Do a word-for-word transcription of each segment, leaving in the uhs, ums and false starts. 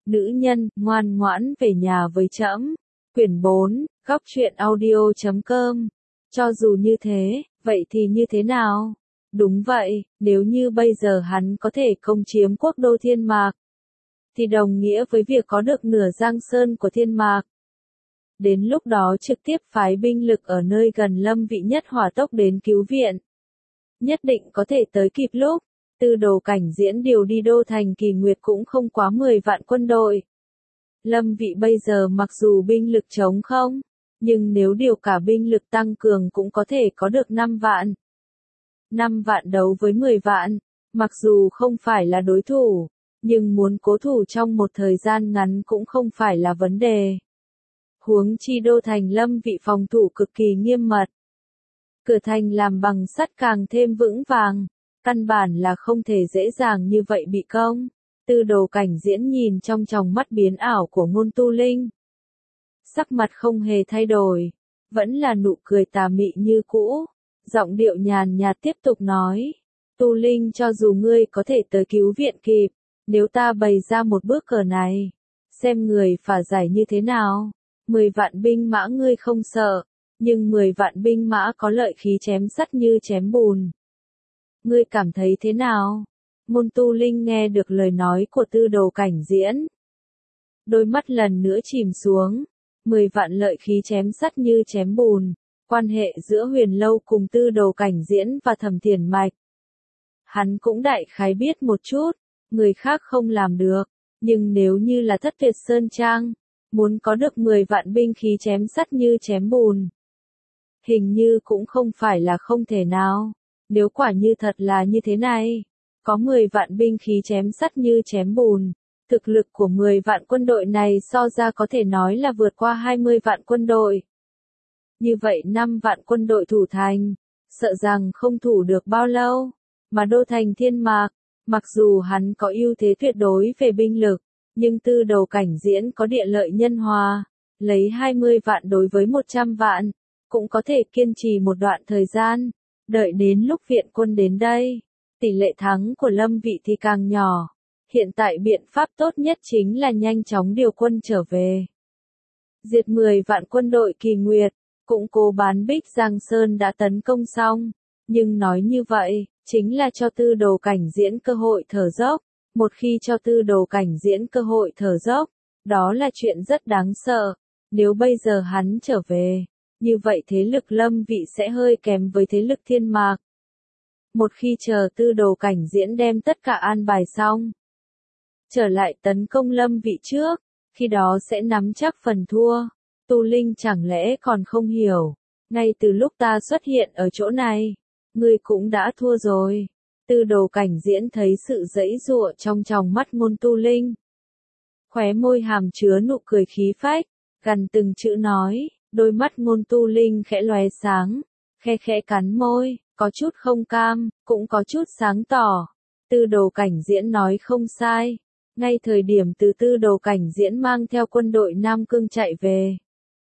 Nữ nhân, ngoan ngoãn về nhà với trẫm. Quyển bốn, góc truyện audio chấm com. Cho dù như thế, vậy thì như thế nào? Đúng vậy, nếu như bây giờ hắn có thể công chiếm quốc đô Thiên Mạc, thì đồng nghĩa với việc có được nửa Giang Sơn của Thiên Mạc. Đến lúc đó trực tiếp phái binh lực ở nơi gần Lâm Vị Nhất hỏa tốc đến cứu viện. Nhất định có thể tới kịp lúc. Tư Đồ Cảnh Diễn điều đi đô thành Kỳ Nguyệt cũng không quá mười vạn quân đội. Lâm Vị bây giờ mặc dù binh lực trống không, nhưng nếu điều cả binh lực tăng cường cũng có thể có được năm vạn. năm vạn đấu với mười vạn, mặc dù không phải là đối thủ, nhưng muốn cố thủ trong một thời gian ngắn cũng không phải là vấn đề. Huống chi đô thành Lâm Vị phòng thủ cực kỳ nghiêm mật. Cửa thành làm bằng sắt càng thêm vững vàng, căn bản là không thể dễ dàng như vậy bị công. Tư Đồ Cảnh Diễn nhìn trong tròng mắt biến ảo của Ngôn Tu Linh. Sắc mặt không hề thay đổi, vẫn là nụ cười tà mị như cũ, giọng điệu nhàn nhạt tiếp tục nói. Tu Linh, cho dù ngươi có thể tới cứu viện kịp, nếu ta bày ra một bước cờ này, xem người phả giải như thế nào. Mười vạn binh mã ngươi không sợ, nhưng mười vạn binh mã có lợi khí chém sắt như chém bùn. Ngươi cảm thấy thế nào? Ngôn Tu Linh nghe được lời nói của Tư Đồ Cảnh Diễn. Đôi mắt lần nữa chìm xuống. Mười vạn lợi khí chém sắt như chém bùn. Quan hệ giữa Huyền Lâu cùng Tư Đồ Cảnh Diễn và Thẩm Thiền Mạch. Hắn cũng đại khái biết một chút. Người khác không làm được. Nhưng nếu như là Thất Tuyệt Sơn Trang, muốn có được mười vạn binh khí chém sắt như chém bùn, hình như cũng không phải là không thể nào. Nếu quả như thật là như thế này, có mười vạn binh khí chém sắt như chém bùn, thực lực của mười vạn quân đội này so ra có thể nói là vượt qua hai mươi vạn quân đội. Như vậy năm vạn quân đội thủ thành, sợ rằng không thủ được bao lâu, mà đô thành Thiên Mạc, mặc dù hắn có ưu thế tuyệt đối về binh lực, nhưng Tư Đồ Cảnh Diễn có địa lợi nhân hòa, lấy hai mươi vạn đối với một trăm vạn, cũng có thể kiên trì một đoạn thời gian, đợi đến lúc viện quân đến đây, tỷ lệ thắng của Lâm Vị thì càng nhỏ. Hiện tại biện pháp tốt nhất chính là nhanh chóng điều quân trở về. Diệt mười vạn quân đội Kỳ Nguyệt, cũng cố bán Bích Giang Sơn đã tấn công xong, nhưng nói như vậy, chính là cho Tư Đồ Cảnh Diễn cơ hội thở dốc. Một khi cho Tư Đồ Cảnh Diễn cơ hội thở dốc, đó là chuyện rất đáng sợ. Nếu bây giờ hắn trở về, như vậy thế lực Lâm Vị sẽ hơi kém với thế lực Thiên Mạc. Một khi chờ Tư Đồ Cảnh Diễn đem tất cả an bài xong, trở lại tấn công Lâm Vị trước, khi đó sẽ nắm chắc phần thua. Tu Linh chẳng lẽ còn không hiểu, ngay từ lúc ta xuất hiện ở chỗ này, ngươi cũng đã thua rồi. Tư Đồ Cảnh Diễn thấy sự giãy giụa trong tròng mắt Ngôn Tu Linh. Khóe môi hàm chứa nụ cười khí phách, gần từng chữ nói, đôi mắt Ngôn Tu Linh khẽ lóe sáng, khe khẽ cắn môi, có chút không cam, cũng có chút sáng tỏ. Tư Đồ Cảnh Diễn nói không sai, ngay thời điểm từ Tư Đồ Cảnh Diễn mang theo quân đội Nam Cương chạy về,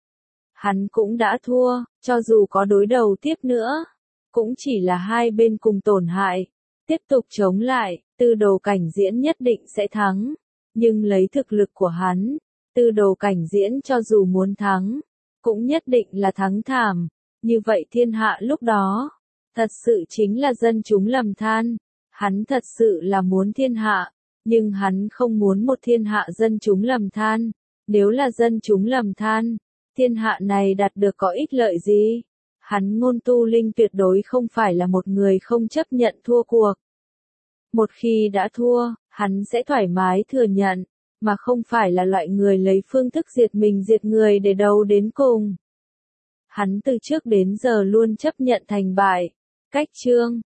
hắn cũng đã thua, cho dù có đối đầu tiếp nữa, cũng chỉ là hai bên cùng tổn hại. Tiếp tục chống lại, Tư Đồ Cảnh Diễn nhất định sẽ thắng, nhưng lấy thực lực của hắn, Tư Đồ Cảnh Diễn cho dù muốn thắng, cũng nhất định là thắng thảm. Như vậy thiên hạ lúc đó, thật sự chính là dân chúng lầm than. Hắn thật sự là muốn thiên hạ, nhưng hắn không muốn một thiên hạ dân chúng lầm than. Nếu là dân chúng lầm than, thiên hạ này đạt được có ích lợi gì? Hắn Ngôn Tu Linh tuyệt đối không phải là một người không chấp nhận thua cuộc. Một khi đã thua, hắn sẽ thoải mái thừa nhận, mà không phải là loại người lấy phương thức diệt mình diệt người để đấu đến cùng. Hắn từ trước đến giờ luôn chấp nhận thành bại. Cách chương